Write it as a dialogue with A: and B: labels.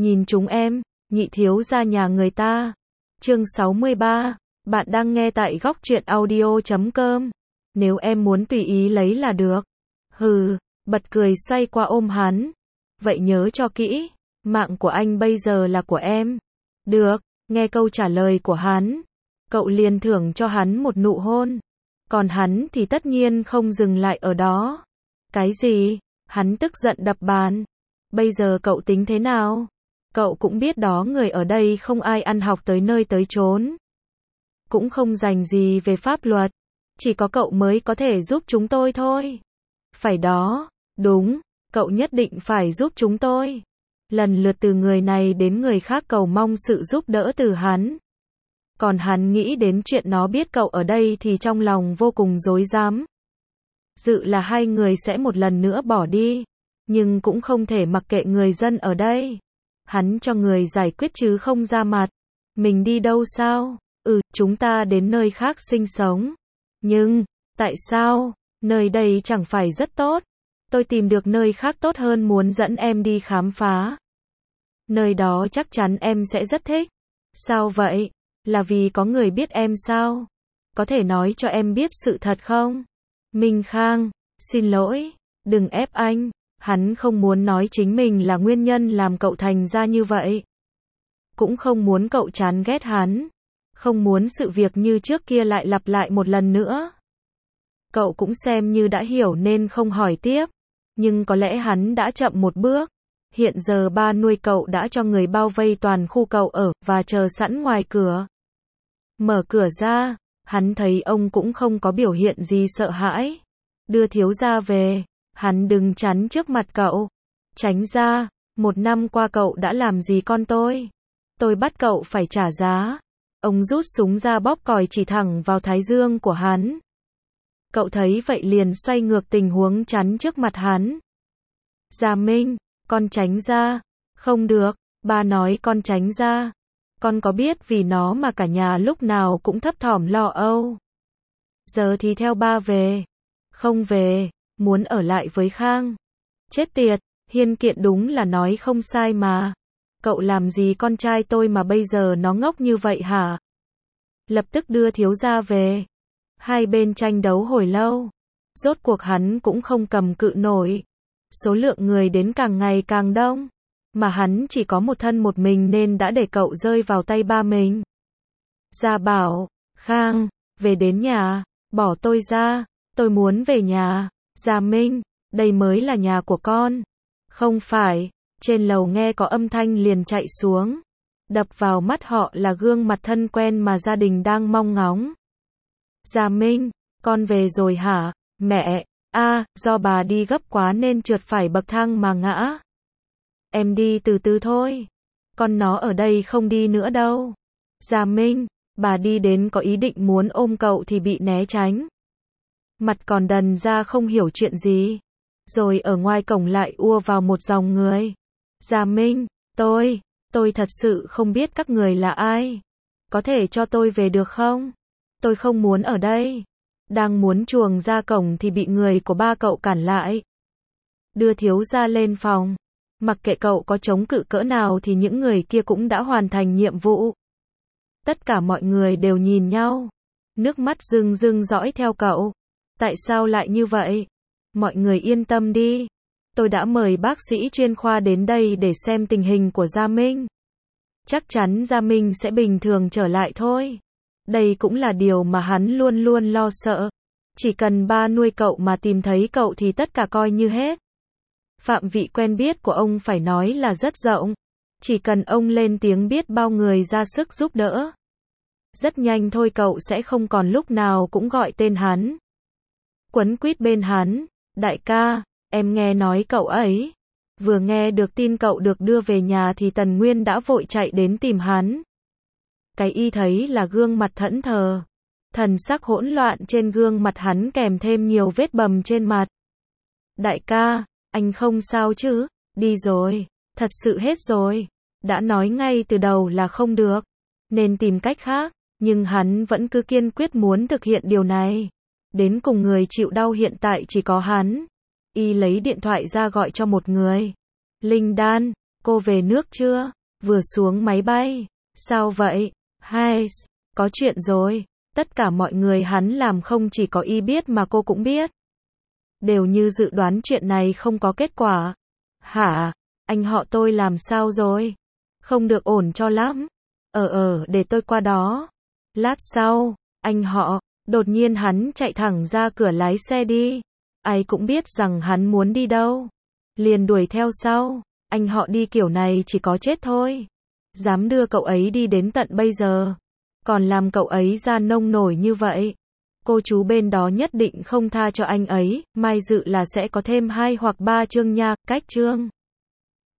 A: Nhìn chúng em, nhị thiếu gia nhà người ta. Chương 63, bạn đang nghe tại góc truyện audio.com. Nếu em muốn tùy ý lấy là được. Hừ, bật cười xoay qua ôm hắn. Vậy nhớ cho kỹ, mạng của anh bây giờ là của em. Được, nghe câu trả lời của hắn, cậu liền thưởng cho hắn một nụ hôn. Còn hắn thì tất nhiên không dừng lại ở đó. Cái gì? Hắn tức giận đập bàn. Bây giờ cậu tính thế nào? Cậu cũng biết đó, người ở đây không ai ăn học tới nơi tới chốn. Cũng không rành gì về pháp luật. Chỉ có cậu mới có thể giúp chúng tôi thôi. Phải đó, đúng, cậu nhất định phải giúp chúng tôi. Lần lượt từ người này đến người khác cầu mong sự giúp đỡ từ hắn. Còn hắn nghĩ đến chuyện nó biết cậu ở đây thì trong lòng vô cùng rối rắm. Dự là hai người sẽ một lần nữa bỏ đi. Nhưng cũng không thể mặc kệ người dân ở đây. Hắn cho người giải quyết chứ không ra mặt. Mình đi đâu sao? Chúng ta đến nơi khác sinh sống. Nhưng, tại sao? Nơi đây chẳng phải rất tốt. Tôi tìm được nơi khác tốt hơn, muốn dẫn em đi khám phá. Nơi đó chắc chắn em sẽ rất thích. Sao vậy? Là vì có người biết em sao? Có thể nói cho em biết sự thật không? Minh Khang, xin lỗi, đừng ép anh. Hắn không muốn nói chính mình là nguyên nhân làm cậu thành ra như vậy. Cũng không muốn cậu chán ghét hắn. Không muốn sự việc như trước kia lại lặp lại một lần nữa. Cậu cũng xem như đã hiểu nên không hỏi tiếp. Nhưng có lẽ hắn đã chậm một bước. Hiện giờ ba nuôi cậu đã cho người bao vây toàn khu cậu ở và chờ sẵn ngoài cửa. Mở cửa ra, hắn thấy ông cũng không có biểu hiện gì sợ hãi. Đưa thiếu gia về, hắn đừng chắn trước mặt cậu. Tránh ra, 1 năm qua cậu đã làm gì con tôi? Tôi bắt cậu phải trả giá. Ông rút súng ra bóp còi chỉ thẳng vào thái dương của hắn. Cậu thấy vậy liền xoay ngược tình huống chắn trước mặt hắn. Gia Minh, con tránh ra. Không được, ba nói con tránh ra. Con có biết vì nó mà cả nhà lúc nào cũng thấp thỏm lo âu. Giờ thì theo ba về. Không về, muốn ở lại với Khang. Chết tiệt, Hiên Kiện đúng là nói không sai mà. Cậu làm gì con trai tôi mà bây giờ nó ngốc như vậy hả? Lập tức đưa thiếu gia về. Hai bên tranh đấu hồi lâu. Rốt cuộc hắn cũng không cầm cự nổi. Số lượng người đến càng ngày càng đông. Mà hắn chỉ có một thân một mình nên đã để cậu rơi vào tay ba mình. Gia bảo, Khang, về đến nhà, bỏ tôi ra, tôi muốn về nhà. Gia Minh, đây mới là nhà của con. Không phải, trên lầu nghe có âm thanh liền chạy xuống. Đập vào mắt họ là gương mặt thân quen mà gia đình đang mong ngóng. Gia Minh, con về rồi hả? Mẹ, do bà đi gấp quá nên trượt phải bậc thang mà ngã. Em đi từ từ thôi. Con nó ở đây không đi nữa đâu. Gia Minh, bà đi đến có ý định muốn ôm cậu thì bị né tránh. Mặt còn đần ra không hiểu chuyện gì. Rồi ở ngoài cổng lại ùa vào một dòng người. Gia Minh, tôi thật sự không biết các người là ai. Có thể cho tôi về được không? Tôi không muốn ở đây. Đang muốn chuồng ra cổng thì bị người của ba cậu cản lại. Đưa thiếu gia lên phòng. Mặc kệ cậu có chống cự cỡ nào thì những người kia cũng đã hoàn thành nhiệm vụ. Tất cả mọi người đều nhìn nhau. Nước mắt rưng rưng dõi theo cậu. Tại sao lại như vậy? Mọi người yên tâm đi. Tôi đã mời bác sĩ chuyên khoa đến đây để xem tình hình của Gia Minh. Chắc chắn Gia Minh sẽ bình thường trở lại thôi. Đây cũng là điều mà hắn luôn luôn lo sợ. Chỉ cần ba nuôi cậu mà tìm thấy cậu thì tất cả coi như hết. Phạm vị quen biết của ông phải nói là rất rộng. Chỉ cần ông lên tiếng biết bao người ra sức giúp đỡ. Rất nhanh thôi cậu sẽ không còn lúc nào cũng gọi tên hắn. Quấn quýt bên hắn. Đại ca, em nghe nói cậu ấy. Vừa nghe được tin cậu được đưa về nhà thì Tần Nguyên đã vội chạy đến tìm hắn. Cái y thấy là gương mặt thẫn thờ. Thần sắc hỗn loạn trên gương mặt hắn kèm thêm nhiều vết bầm trên mặt. Đại ca, anh không sao chứ? Đi rồi. Thật sự hết rồi. Đã nói ngay từ đầu là không được. Nên tìm cách khác. Nhưng hắn vẫn cứ kiên quyết muốn thực hiện điều này. Đến cùng người chịu đau hiện tại chỉ có hắn. Y lấy điện thoại ra gọi cho một người. Linh Đan, Cô về nước chưa? Vừa xuống máy bay. Sao vậy? Hai, có chuyện rồi. Tất cả mọi người hắn làm không chỉ có y biết mà cô cũng biết. Đều như dự đoán chuyện này không có kết quả. Hả? Anh họ tôi làm sao rồi? Không được ổn cho lắm. Để tôi qua đó. Lát sau, anh họ, đột nhiên hắn chạy thẳng ra cửa lái xe đi. Ai cũng biết rằng hắn muốn đi đâu. Liền đuổi theo sau. Anh họ đi kiểu này chỉ có chết thôi. Dám đưa cậu ấy đi đến tận bây giờ. Còn làm cậu ấy ra nông nổi như vậy. Cô chú bên đó nhất định không tha cho anh ấy. Mai dự là sẽ có thêm 2 hoặc 3 chương nha. Cách chương